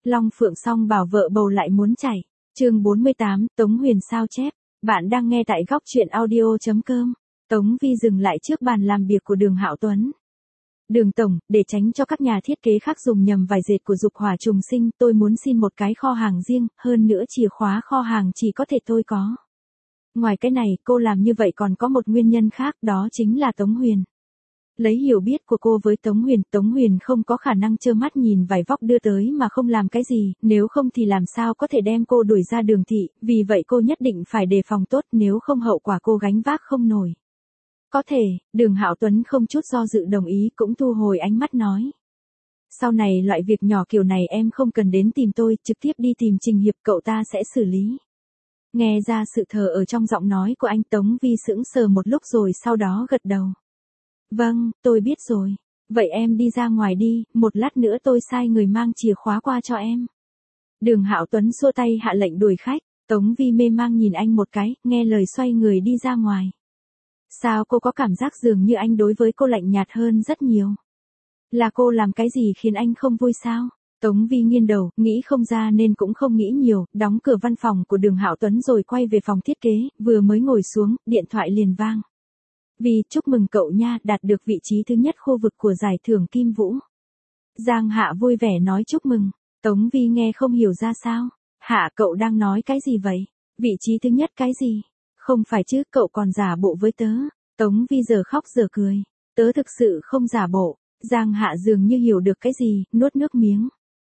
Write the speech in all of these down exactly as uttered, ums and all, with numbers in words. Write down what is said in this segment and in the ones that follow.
Long Phượng song bảo vợ bầu lại muốn chảy. Chương bốn mươi tám, Tống Huyền sao chép. Bạn đang nghe tại góc truyện audio chấm com. Tống Vi dừng lại trước bàn làm việc của Đường Hạo Tuấn. Đường tổng, để tránh cho các nhà thiết kế khác dùng nhầm vải dệt của Dục Hỏa Trùng Sinh, tôi muốn xin một cái kho hàng riêng, hơn nữa chìa khóa kho hàng chỉ có thể tôi có. Ngoài cái này, cô làm như vậy còn có một nguyên nhân khác, đó chính là Tống Huyền. Lấy hiểu biết của cô với Tống Huyền, Tống Huyền không có khả năng trơ mắt nhìn vải vóc đưa tới mà không làm cái gì, nếu không thì làm sao có thể đem cô đuổi ra Đường thị, vì vậy cô nhất định phải đề phòng tốt, nếu không hậu quả cô gánh vác không nổi. Có thể, Đường Hạo Tuấn không chút do dự đồng ý, cũng thu hồi ánh mắt nói. Sau này loại việc nhỏ kiểu này em không cần đến tìm tôi, trực tiếp đi tìm Trình Hiệp, cậu ta sẽ xử lý. Nghe ra sự thờ ở trong giọng nói của anh, Tống Vi sững sờ một lúc rồi sau đó gật đầu. Vâng, tôi biết rồi. Vậy em đi ra ngoài đi, một lát nữa tôi sai người mang chìa khóa qua cho em. Đường Hạo Tuấn xua tay hạ lệnh đuổi khách, Tống Vi mê mang nhìn anh một cái, nghe lời xoay người đi ra ngoài. Sao cô có cảm giác dường như anh đối với cô lạnh nhạt hơn rất nhiều? Là cô làm cái gì khiến anh không vui sao? Tống Vi nghiêng đầu, nghĩ không ra nên cũng không nghĩ nhiều, đóng cửa văn phòng của Đường Hạo Tuấn rồi quay về phòng thiết kế, vừa mới ngồi xuống, điện thoại liền vang. Vi, chúc mừng cậu nha, đạt được vị trí thứ nhất khu vực của giải thưởng Kim Vũ. Giang Hạ vui vẻ nói chúc mừng. Tống Vi nghe không hiểu ra sao. Hạ, cậu đang nói cái gì vậy? Vị trí thứ nhất cái gì? Không phải chứ, cậu còn giả bộ với tớ. Tống Vi giờ khóc giờ cười. Tớ thực sự không giả bộ. Giang Hạ dường như hiểu được cái gì, nuốt nước miếng.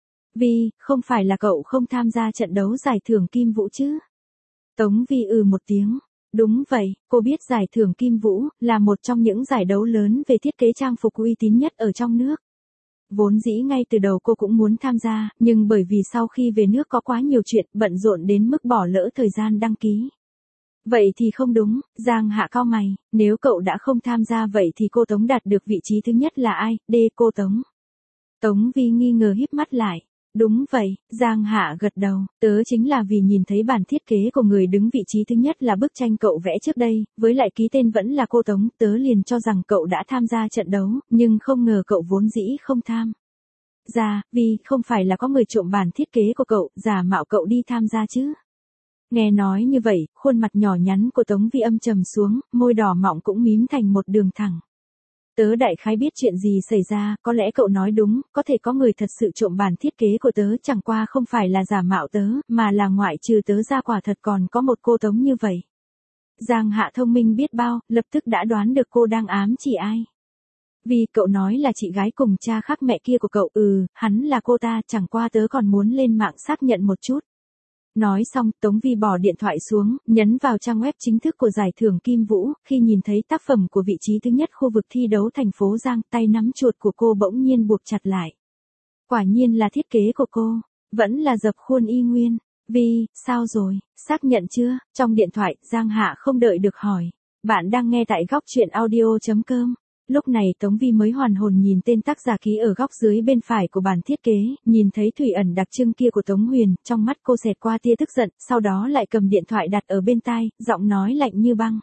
Vi, không phải là cậu không tham gia trận đấu giải thưởng Kim Vũ chứ? Tống Vi ừ một tiếng. Đúng vậy, cô biết giải thưởng Kim Vũ là một trong những giải đấu lớn về thiết kế trang phục uy tín nhất ở trong nước. Vốn dĩ ngay từ đầu cô cũng muốn tham gia, nhưng bởi vì sau khi về nước có quá nhiều chuyện, bận rộn đến mức bỏ lỡ thời gian đăng ký. Vậy thì không đúng, Giang Hạ cau mày, nếu cậu đã không tham gia vậy thì cô Tống đạt được vị trí thứ nhất là ai? D cô Tống. Tống Vi nghi ngờ híp mắt lại. Đúng vậy, Giang Hạ gật đầu, tớ chính là vì nhìn thấy bản thiết kế của người đứng vị trí thứ nhất là bức tranh cậu vẽ trước đây, với lại ký tên vẫn là cô Tống, tớ liền cho rằng cậu đã tham gia trận đấu, nhưng không ngờ cậu vốn dĩ không tham. Ra, vì không phải là có người trộm bản thiết kế của cậu, giả mạo cậu đi tham gia chứ. Nghe nói như vậy, khuôn mặt nhỏ nhắn của Tống Vi âm trầm xuống, môi đỏ mọng cũng mím thành một đường thẳng. Tớ đại khái biết chuyện gì xảy ra, có lẽ cậu nói đúng, có thể có người thật sự trộm bản thiết kế của tớ, chẳng qua không phải là giả mạo tớ, mà là ngoại trừ tớ ra quả thật còn có một cô Tống như vậy. Giang Hạ thông minh biết bao, lập tức đã đoán được cô đang ám chỉ ai. Vì cậu nói là chị gái cùng cha khác mẹ kia của cậu, ừ, hắn là cô ta, chẳng qua tớ còn muốn lên mạng xác nhận một chút. Nói xong, Tống Vi bỏ điện thoại xuống, nhấn vào trang web chính thức của giải thưởng Kim Vũ, khi nhìn thấy tác phẩm của vị trí thứ nhất khu vực thi đấu thành phố Giang, tay nắm chuột của cô bỗng nhiên buộc chặt lại. Quả nhiên là thiết kế của cô, vẫn là dập khuôn y nguyên. Vi, sao rồi, xác nhận chưa? Trong điện thoại, Giang Hạ không đợi được hỏi. Bạn đang nghe tại góc truyện audio chấm com. Lúc này Tống Vi mới hoàn hồn nhìn tên tác giả ký ở góc dưới bên phải của bản thiết kế, nhìn thấy thủy ẩn đặc trưng kia của Tống Huyền, trong mắt cô xẹt qua tia tức giận, sau đó lại cầm điện thoại đặt ở bên tai, giọng nói lạnh như băng.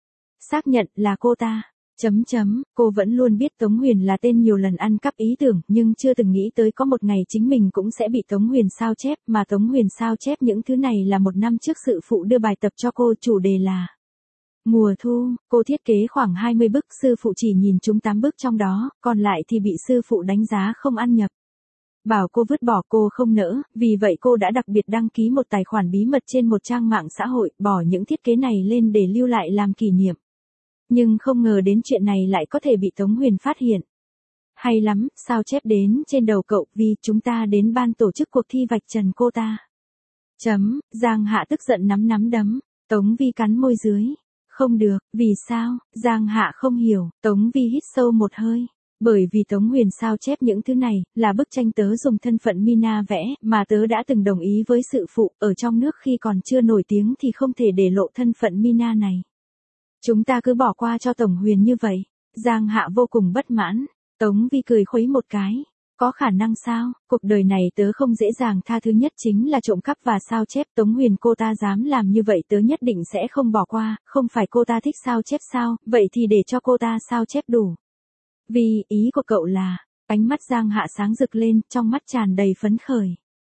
Xác nhận là cô ta. Chấm chấm, cô vẫn luôn biết Tống Huyền là tên nhiều lần ăn cắp ý tưởng, nhưng chưa từng nghĩ tới có một ngày chính mình cũng sẽ bị Tống Huyền sao chép, mà Tống Huyền sao chép những thứ này là một năm trước sự phụ đưa bài tập cho cô, chủ đề là Mùa thu. Cô thiết kế khoảng hai mươi bức, sư phụ chỉ nhìn chúng tám bức trong đó, còn lại thì bị sư phụ đánh giá không ăn nhập. Bảo cô vứt bỏ cô không nỡ, vì vậy cô đã đặc biệt đăng ký một tài khoản bí mật trên một trang mạng xã hội, bỏ những thiết kế này lên để lưu lại làm kỷ niệm. Nhưng không ngờ đến chuyện này lại có thể bị Tống Huyền phát hiện. Hay lắm, sao chép đến trên đầu cậu, vì chúng ta đến ban tổ chức cuộc thi vạch trần cô ta. Chấm, Giang Hạ tức giận nắm nắm đấm, Tống Vi cắn môi dưới. Không được, vì sao? Giang Hạ không hiểu, Tống Vi hít sâu một hơi. Bởi vì Tống Huyền sao chép những thứ này, là bức tranh tớ dùng thân phận Mina vẽ, mà tớ đã từng đồng ý với sự phụ, ở trong nước khi còn chưa nổi tiếng thì không thể để lộ thân phận Mina này. Chúng ta cứ bỏ qua cho Tổng Huyền như vậy. Giang Hạ vô cùng bất mãn, Tống Vi cười khuấy một cái. Có khả năng sao, cuộc đời này tớ không dễ dàng tha thứ nhất chính là trộm cắp và sao chép. Tống Huyền cô ta dám làm như vậy tớ nhất định sẽ không bỏ qua, không phải cô ta thích sao chép sao, vậy thì để cho cô ta sao chép đủ. Vì ý của cậu là, ánh mắt Giang Hạ sáng rực lên, trong mắt tràn đầy phấn khởi.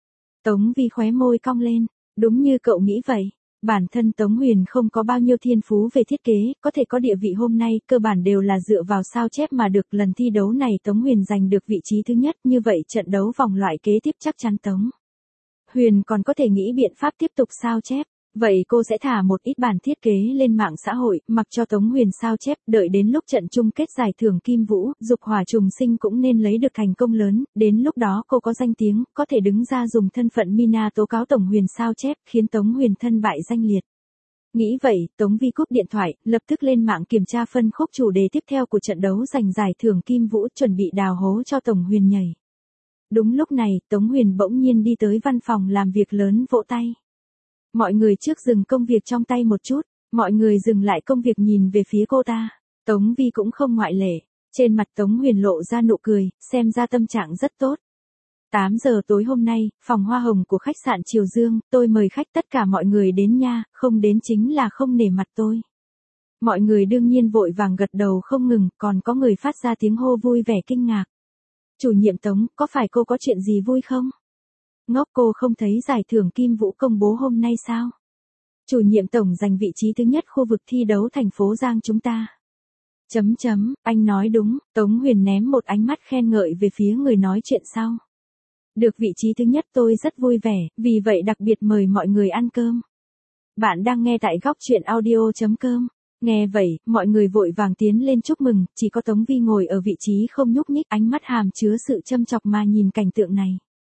Tống Vi khóe môi cong lên, đúng như cậu nghĩ vậy. Bản thân Tống Huyền không có bao nhiêu thiên phú về thiết kế, có thể có địa vị hôm nay, cơ bản đều là dựa vào sao chép mà được. Lần thi đấu này Tống Huyền giành được vị trí thứ nhất, như vậy trận đấu vòng loại kế tiếp chắc chắn Tống Huyền còn có thể nghĩ biện pháp tiếp tục sao chép. Vậy cô sẽ thả một ít bản thiết kế lên mạng xã hội, mặc cho Tống Huyền sao chép, đợi đến lúc trận chung kết giải thưởng Kim Vũ, dục hỏa trùng sinh cũng nên lấy được thành công lớn, đến lúc đó cô có danh tiếng, có thể đứng ra dùng thân phận Mina tố cáo Tống Huyền sao chép, khiến Tống Huyền thân bại danh liệt. Nghĩ vậy, Tống Vi cúp điện thoại, lập tức lên mạng kiểm tra phân khúc chủ đề tiếp theo của trận đấu giành giải thưởng Kim Vũ, chuẩn bị đào hố cho Tống Huyền nhảy. Đúng lúc này, Tống Huyền bỗng nhiên đi tới văn phòng làm việc lớn vỗ tay. Mọi người trước dừng công việc trong tay một chút, mọi người dừng lại công việc nhìn về phía cô ta. Tống Vi cũng không ngoại lệ, trên mặt Tống Huyền lộ ra nụ cười, xem ra tâm trạng rất tốt. tám giờ tối hôm nay, phòng hoa hồng của khách sạn Triều Dương, tôi mời khách tất cả mọi người đến nha, không đến chính là không nể mặt tôi. Mọi người đương nhiên vội vàng gật đầu không ngừng, còn có người phát ra tiếng hô vui vẻ kinh ngạc. Chủ nhiệm Tống, có phải cô có chuyện gì vui không? Ngốc, cô không thấy giải thưởng Kim Vũ công bố hôm nay sao? Chủ nhiệm tổng giành vị trí thứ nhất khu vực thi đấu thành phố Giang chúng ta. Chấm chấm, anh nói đúng, Tống Huyền ném một ánh mắt khen ngợi về phía người nói chuyện sau. Được vị trí thứ nhất tôi rất vui vẻ, vì vậy đặc biệt mời mọi người ăn cơm. Bạn đang nghe tại góc truyện audio chấm com. Nghe vậy, mọi người vội vàng tiến lên chúc mừng, chỉ có Tống Vi ngồi ở vị trí không nhúc nhích, ánh mắt hàm chứa sự châm chọc mà nhìn cảnh tượng này.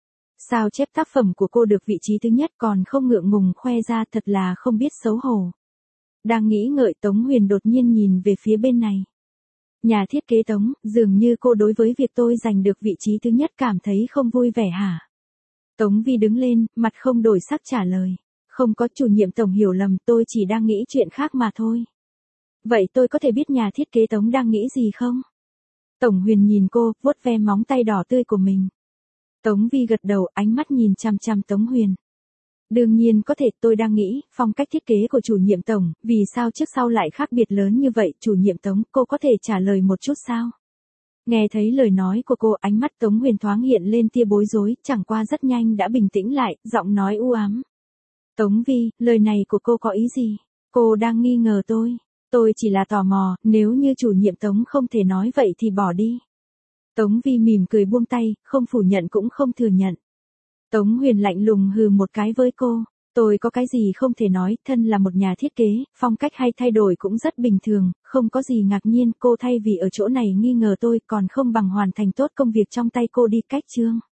Sao chép tác phẩm của cô được vị trí thứ nhất còn không ngượng ngùng khoe ra, thật là không biết xấu hổ. Đang nghĩ ngợi, Tống Huyền đột nhiên nhìn về phía bên này. Nhà thiết kế Tống, dường như cô đối với việc tôi giành được vị trí thứ nhất cảm thấy không vui vẻ hả? Tống Vi đứng lên, mặt không đổi sắc trả lời. Không có, chủ nhiệm tổng hiểu lầm, tôi chỉ đang nghĩ chuyện khác mà thôi. Vậy tôi có thể biết nhà thiết kế Tống đang nghĩ gì không? Tống Huyền nhìn cô, vuốt ve móng tay đỏ tươi của mình. Tống Vi gật đầu, ánh mắt nhìn chằm chằm Tống Huyền. Đương nhiên có thể, tôi đang nghĩ, phong cách thiết kế của chủ nhiệm Tổng, vì sao trước sau lại khác biệt lớn như vậy, chủ nhiệm Tống, cô có thể trả lời một chút sao? Nghe thấy lời nói của cô, ánh mắt Tống Huyền thoáng hiện lên tia bối rối, chẳng qua rất nhanh đã bình tĩnh lại, giọng nói u ám. Tống Vi, lời này của cô có ý gì? Cô đang nghi ngờ tôi. Tôi chỉ là tò mò, nếu như chủ nhiệm Tống không thể nói vậy thì bỏ đi. Tống Vi mỉm cười buông tay, không phủ nhận cũng không thừa nhận. Tống Huyền lạnh lùng hừ một cái với cô. Tôi có cái gì không thể nói, thân là một nhà thiết kế, phong cách hay thay đổi cũng rất bình thường, không có gì ngạc nhiên, cô thay vì ở chỗ này nghi ngờ tôi còn không bằng hoàn thành tốt công việc trong tay cô đi cách chương.